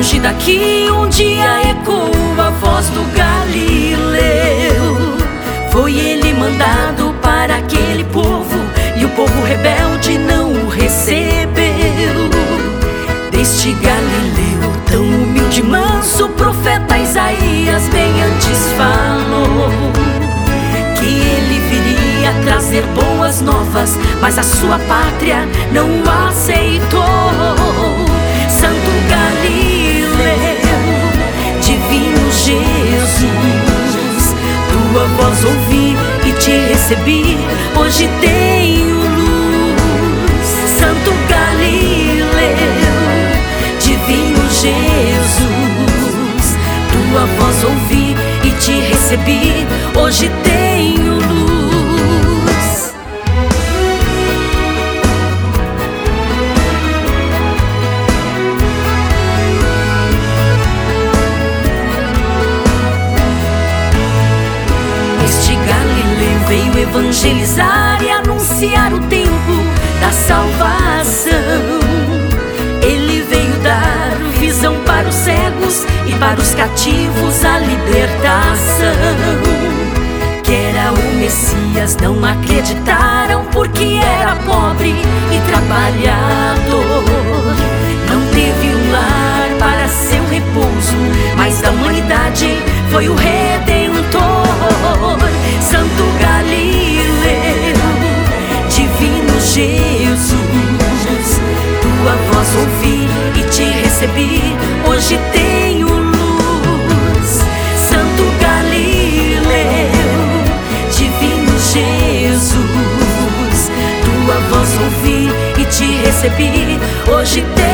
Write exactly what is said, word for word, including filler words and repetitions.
longe daqui um dia ecoou a voz do Galileu. Foi ele mandado para aquele povo, e o povo rebelde não o recebeu. Deste Galileu tão humilde e manso, o profeta Isaías bem antes falou que ele viria trazer boas novas, mas a sua pátria não o aceitou. Santo Galileu, divino Jesus, tua voz ouvi e te recebi, hoje tenho luz. Santo Galileu, divino Jesus, tua voz ouvi e te recebi, hoje tenho luz. Este Galileu veio evangelizar e anunciar o tempo da salvação. Ele veio dar visão para os cegos e para os cativos a libertação. Que era o Messias não acreditaram, porque era pobre e trabalhador. Não teve um lar para seu repouso, mas da humanidade foi o Redentor. Santo Galileu, divino Jesus, tua voz ouvi e te recebi, hoje tenho luz. Santo Galileu, divino Jesus, tua voz ouvi e te recebi, hoje tenho luz.